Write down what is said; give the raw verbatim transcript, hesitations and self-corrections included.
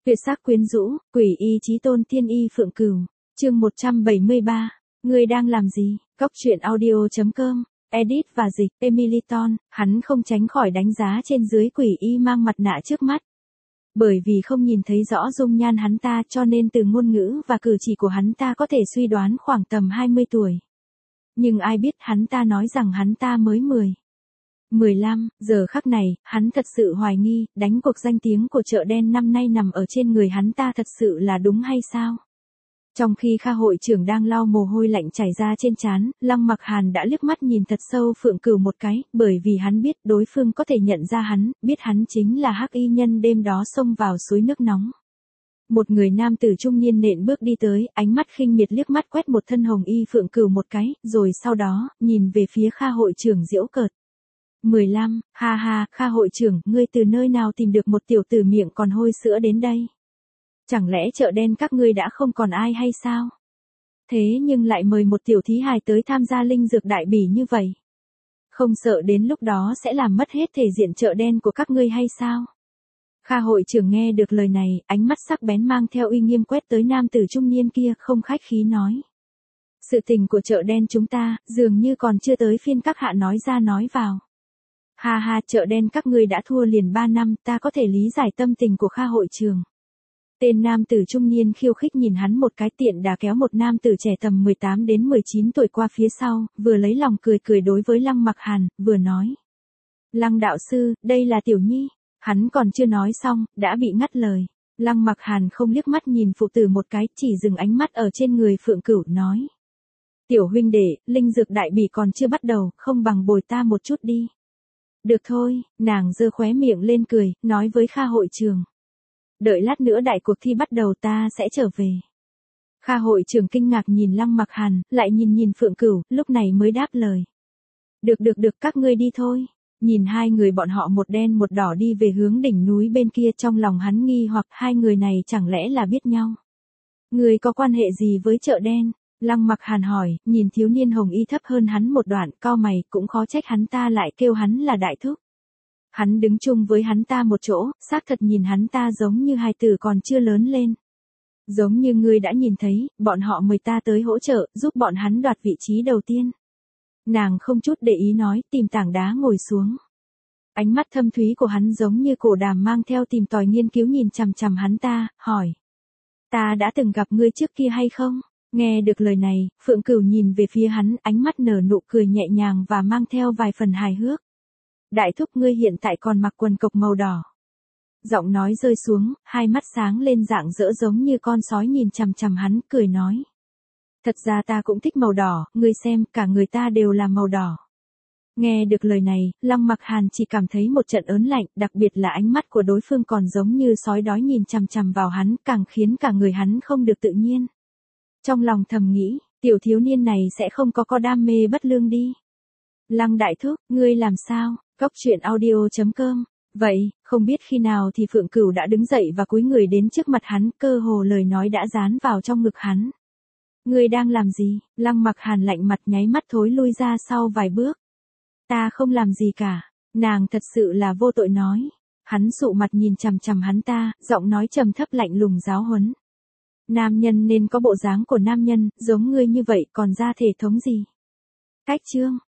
Tuyệt sắc quyến rũ, quỷ y chí tôn tiên y Phượng Cửu, chương một trăm bảy mươi ba, ngươi đang làm gì? Cốc truyện audio.com, edit và dịch, Emily Ton, hắn không tránh khỏi đánh giá trên dưới quỷ y mang mặt nạ trước mắt. Bởi vì không nhìn thấy rõ dung nhan hắn ta cho nên từ ngôn ngữ và cử chỉ của hắn ta có thể suy đoán khoảng tầm hai mươi tuổi. Nhưng ai biết hắn ta nói rằng hắn ta mới mười. mười lăm, giờ khắc này, hắn thật sự hoài nghi, đánh cuộc danh tiếng của chợ đen năm nay nằm ở trên người hắn ta thật sự là đúng hay sao? Trong khi Kha hội trưởng đang lau mồ hôi lạnh chảy ra trên trán, Lăng Mặc Hàn đã liếc mắt nhìn thật sâu Phượng Cửu một cái, bởi vì hắn biết đối phương có thể nhận ra hắn, biết hắn chính là hắc y nhân đêm đó xông vào suối nước nóng. Một người nam tử trung niên nện bước đi tới, ánh mắt khinh miệt liếc mắt quét một thân hồng y Phượng Cửu một cái, rồi sau đó, nhìn về phía Kha hội trưởng giễu cợt. mười lăm, ha ha, Kha hội trưởng, ngươi từ nơi nào tìm được một tiểu tử miệng còn hôi sữa đến đây? Chẳng lẽ chợ đen các ngươi đã không còn ai hay sao? Thế nhưng lại mời một tiểu thí hài tới tham gia linh dược đại bỉ như vậy. Không sợ đến lúc đó sẽ làm mất hết thể diện chợ đen của các ngươi hay sao? Kha hội trưởng nghe được lời này, ánh mắt sắc bén mang theo uy nghiêm quét tới nam tử trung niên kia, không khách khí nói. Sự tình của chợ đen chúng ta, dường như còn chưa tới phiên các hạ nói ra nói vào. Ha ha, chợ đen các ngươi đã thua liền ba năm, ta có thể lý giải tâm tình của Kha hội trưởng. Tên nam tử trung niên khiêu khích nhìn hắn một cái, tiện đà kéo một nam tử trẻ tầm mười tám đến mười chín tuổi qua phía sau, vừa lấy lòng cười cười đối với Lăng Mặc Hàn, vừa nói. Lăng đạo sư, đây là Tiểu Nhi. Hắn còn chưa nói xong, đã bị ngắt lời. Lăng Mặc Hàn không liếc mắt nhìn phụ tử một cái, chỉ dừng ánh mắt ở trên người Phượng Cửu, nói. Tiểu huynh đệ, linh dược đại bỉ còn chưa bắt đầu, không bằng bồi ta một chút đi. Được thôi, nàng giơ khóe miệng lên cười, nói với Kha hội trưởng. Đợi lát nữa đại cuộc thi bắt đầu ta sẽ trở về. Kha hội trưởng kinh ngạc nhìn Lăng Mặc Hàn, lại nhìn nhìn Phượng Cửu, lúc này mới đáp lời. Được được được, các ngươi đi thôi. Nhìn hai người bọn họ một đen một đỏ đi về hướng đỉnh núi bên kia, trong lòng hắn nghi hoặc hai người này chẳng lẽ là biết nhau. Người có quan hệ gì với chợ đen? Lăng Mặc Hàn hỏi, nhìn thiếu niên hồng y thấp hơn hắn một đoạn, cau mày, cũng khó trách hắn ta lại kêu hắn là đại thúc. Hắn đứng chung với hắn ta một chỗ, xác thật nhìn hắn ta giống như hài tử còn chưa lớn lên. Giống như ngươi đã nhìn thấy, bọn họ mời ta tới hỗ trợ, giúp bọn hắn đoạt vị trí đầu tiên. Nàng không chút để ý nói, tìm tảng đá ngồi xuống. Ánh mắt thâm thúy của hắn giống như cổ đàm mang theo tìm tòi nghiên cứu nhìn chằm chằm hắn ta, hỏi. Ta đã từng gặp ngươi trước kia hay không? Nghe được lời này, Phượng Cửu nhìn về phía hắn, ánh mắt nở nụ cười nhẹ nhàng và mang theo vài phần hài hước. Đại thúc, ngươi hiện tại còn mặc quần cộc màu đỏ. Giọng nói rơi xuống, hai mắt sáng lên rạng rỡ giống như con sói nhìn chằm chằm hắn, cười nói. Thật ra ta cũng thích màu đỏ, ngươi xem, cả người ta đều là màu đỏ. Nghe được lời này, Lăng Mặc Hàn chỉ cảm thấy một trận ớn lạnh, đặc biệt là ánh mắt của đối phương còn giống như sói đói nhìn chằm chằm vào hắn, càng khiến cả người hắn không được tự nhiên. Trong lòng thầm nghĩ, tiểu thiếu niên này sẽ không có có đam mê bất lương đi. Lăng đại thúc, ngươi làm sao? Cốc truyện audio.com. Vậy, không biết khi nào thì Phượng Cửu đã đứng dậy và cúi người đến trước mặt hắn, cơ hồ lời nói đã dán vào trong ngực hắn. Ngươi đang làm gì? Lăng Mặc Hàn lạnh mặt nháy mắt thối lui ra sau vài bước. Ta không làm gì cả. Nàng thật sự là vô tội nói. Hắn sụ mặt nhìn chằm chằm hắn ta, giọng nói trầm thấp lạnh lùng giáo huấn. Nam nhân nên có bộ dáng của nam nhân, giống ngươi như vậy còn ra thể thống gì? Cách chương,